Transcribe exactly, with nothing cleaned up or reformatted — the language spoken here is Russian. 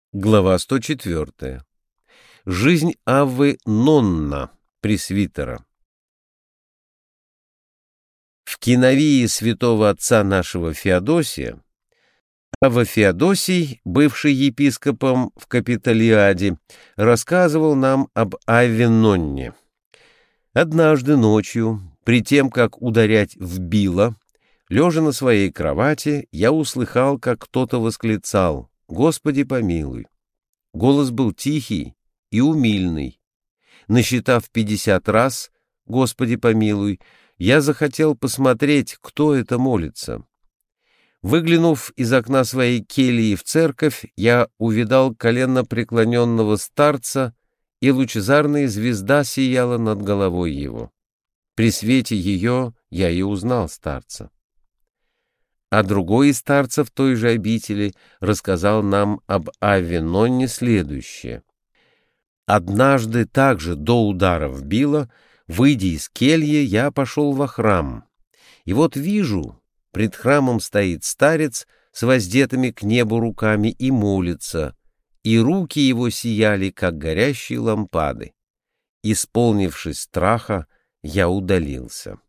Глава сто четвёртая. Жизнь Аввы Нонна, пресвитера. В киновии святого отца нашего Феодосия Авва Феодосий, бывший епископом в Капитолиаде, рассказывал нам об Авве Нонне. Однажды ночью, при тем, как ударять в било, лежа на своей кровати, я услыхал, как кто-то восклицал: «Господи помилуй!» Голос был тихий и умильный. Насчитав пятьдесят раз «Господи помилуй», я захотел посмотреть, кто это молится. Выглянув из окна своей кельи в церковь, я увидал коленно-преклоненного старца, и лучезарная звезда сияла над головой его. При свете ее я и узнал старца. А другой из старцев той же обители рассказал нам об Авве Нонне следующее. «Однажды также до удара в било, выйдя из кельи, я пошел во храм. И вот вижу, пред храмом стоит старец с воздетыми к небу руками и молится, и руки его сияли, как горящие лампады. Исполнившись страха, я удалился».